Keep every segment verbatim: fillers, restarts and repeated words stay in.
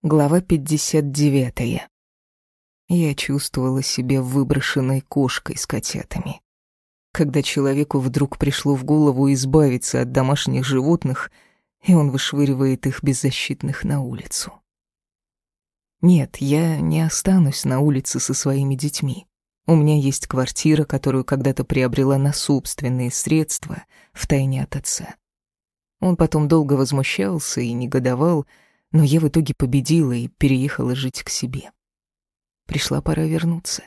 Глава пятьдесят девятая. Я чувствовала себя выброшенной кошкой с котятами. Когда человеку вдруг пришло в голову избавиться от домашних животных, и он вышвыривает их беззащитных на улицу. Нет, я не останусь на улице со своими детьми. У меня есть квартира, которую когда-то приобрела на собственные средства, втайне от отца. Он потом долго возмущался и негодовал, но я в итоге победила и переехала жить к себе. Пришла пора вернуться.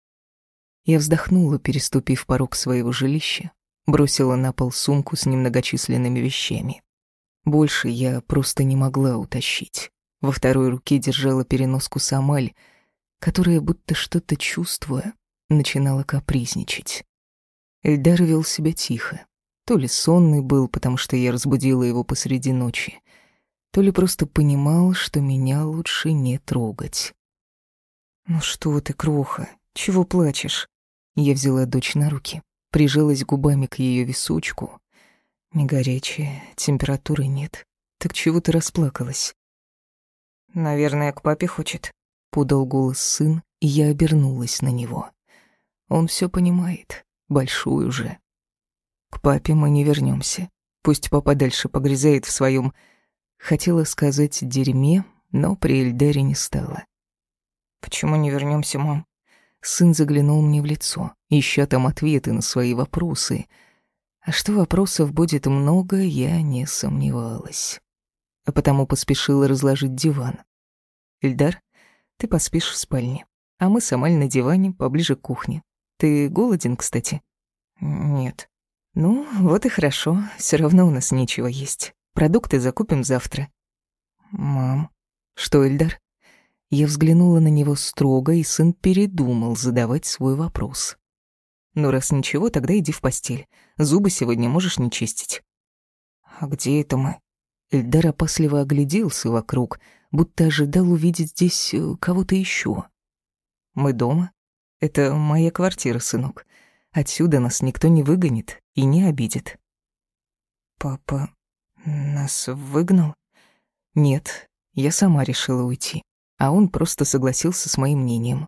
Я вздохнула, переступив порог своего жилища, бросила на пол сумку с немногочисленными вещами. Больше я просто не могла утащить. Во второй руке держала переноску с Амаль, которая, будто что-то чувствуя, начинала капризничать. Эльдар вел себя тихо. То ли сонный был, потому что я разбудила его посреди ночи, то ли просто понимал, что меня лучше не трогать. «Ну что ты, кроха, чего плачешь?» Я взяла дочь на руки, прижалась губами к ее височку. Не горячая, температуры нет. Так чего ты расплакалась? «Наверное, к папе хочет», — подал голос сын, и я обернулась на него. Он все понимает, большой уже. К папе мы не вернемся. Пусть папа дальше погрязает в своем... Хотела сказать дерьме, но при Эльдаре не стала. «Почему не вернемся, мам?» Сын заглянул мне в лицо, ища там ответы на свои вопросы. А что вопросов будет много, я не сомневалась. А потому поспешила разложить диван. «Эльдар, ты поспишь в спальне, а мы с Амаль на диване поближе к кухне. Ты голоден, кстати?» «Нет». «Ну, вот и хорошо, все равно у нас нечего есть. Продукты закупим завтра». «Мам...» «Что, Эльдар?» Я взглянула на него строго, и сын передумал задавать свой вопрос. «Ну, раз ничего, тогда иди в постель. Зубы сегодня можешь не чистить». «А где это мы?» Эльдар опасливо огляделся вокруг, будто ожидал увидеть здесь кого-то еще. «Мы дома. Это моя квартира, сынок. Отсюда нас никто не выгонит и не обидит». «Папа нас выгнал?» «Нет, я сама решила уйти, а он просто согласился с моим мнением».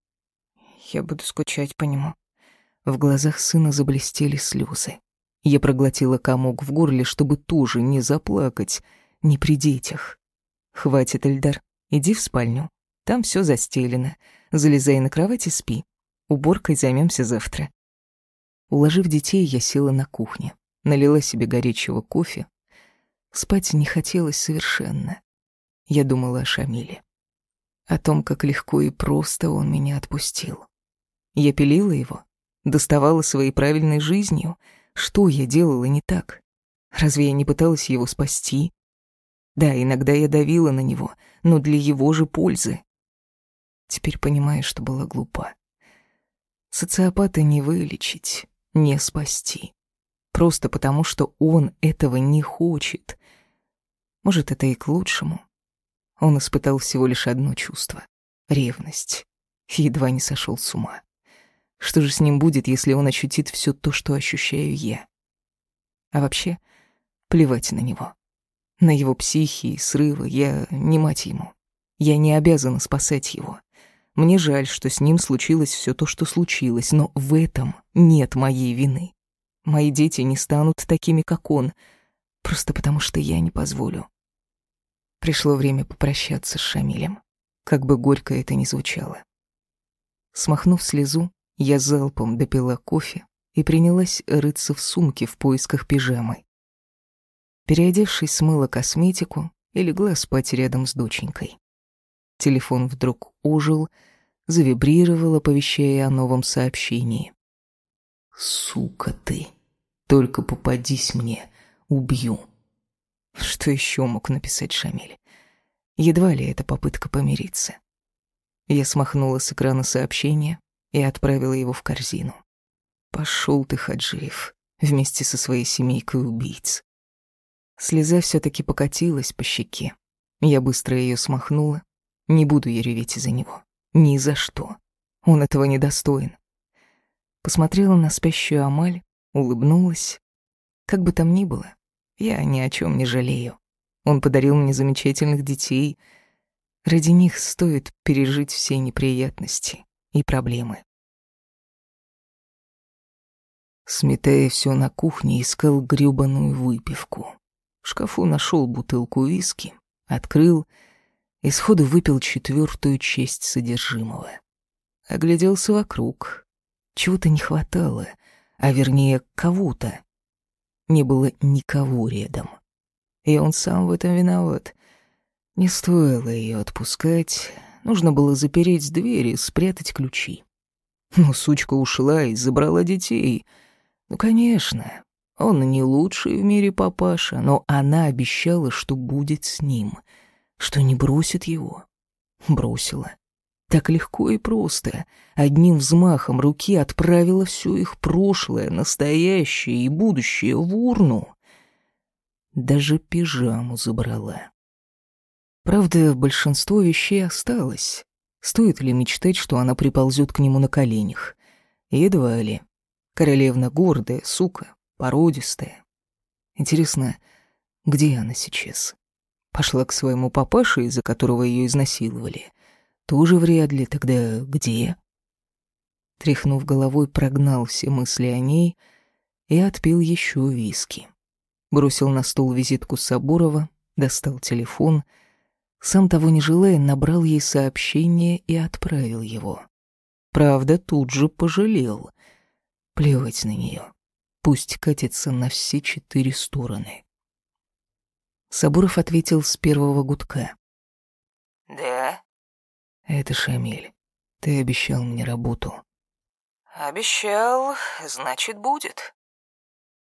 «Я буду скучать по нему». В глазах сына заблестели слезы. Я проглотила комок в горле, чтобы тоже не заплакать, не при детях. «Хватит, Эльдар, иди в спальню. Там все застелено. Залезай на кровать и спи. Уборкой займемся завтра». Уложив детей, я села на кухне, налила себе горячего кофе. Спать не хотелось совершенно. Я думала о Шамиле. О том, как легко и просто он меня отпустил. Я пилила его, доставала своей правильной жизнью. Что я делала не так? Разве я не пыталась его спасти? Да, иногда я давила на него, но для его же пользы. Теперь понимаю, что была глупа. Социопата не вылечить, не спасти. Просто потому, что он этого не хочет. Может, это и к лучшему. Он испытал всего лишь одно чувство — ревность. Едва не сошел с ума. Что же с ним будет, если он ощутит все то, что ощущаю я? А вообще, плевать на него. На его психи и срывы. Я не мать ему. Я не обязана спасать его. Мне жаль, что с ним случилось все то, что случилось, но в этом нет моей вины. Мои дети не станут такими, как он, просто потому что я не позволю. Пришло время попрощаться с Шамилем, как бы горько это ни звучало. Смахнув слезу, я залпом допила кофе и принялась рыться в сумке в поисках пижамы. Переодевшись, смыла косметику и легла спать рядом с доченькой. Телефон вдруг ожил, завибрировал, оповещая о новом сообщении. «Сука ты! Только попадись мне, убью!» Что еще мог написать Шамиль? Едва ли это попытка помириться. Я смахнула с экрана сообщение и отправила его в корзину. Пошел ты, Хаджиев, вместе со своей семейкой убийц. Слеза все-таки покатилась по щеке. Я быстро ее смахнула. Не буду я реветь из-за него. Ни за что. Он этого не достоин. Посмотрела на спящую Амаль, улыбнулась. Как бы там ни было, я ни о чем не жалею. Он подарил мне замечательных детей. Ради них стоит пережить все неприятности и проблемы. Сметая все на кухне, искал грёбаную выпивку. В шкафу нашел бутылку виски, открыл и сходу выпил четвертую часть содержимого. Огляделся вокруг. Чего-то не хватало, а вернее кого-то. Не было никого рядом. И он сам в этом виноват. Не стоило ее отпускать. Нужно было запереть дверь и спрятать ключи. Но сучка ушла и забрала детей. Ну, конечно, он не лучший в мире папаша, но она обещала, что будет с ним, что не бросит его. Бросила. Так легко и просто. Одним взмахом руки отправила все их прошлое, настоящее и будущее в урну. Даже пижаму забрала. Правда, большинство вещей осталось. Стоит ли мечтать, что она приползет к нему на коленях? Едва ли. Королевна гордая, сука, породистая. Интересно, где она сейчас? Пошла к своему папаше, из-за которого ее изнасиловали? Тоже вряд ли. Тогда где? Тряхнув головой, прогнал все мысли о ней и отпил еще виски. Бросил на стол визитку Сабурова, достал телефон. Сам того не желая, набрал ей сообщение и отправил его. Правда, тут же пожалел. Плевать на нее. Пусть катится на все четыре стороны. Сабуров ответил с первого гудка. «Да?» «Это Шамиль. Ты обещал мне работу». «Обещал, значит, будет».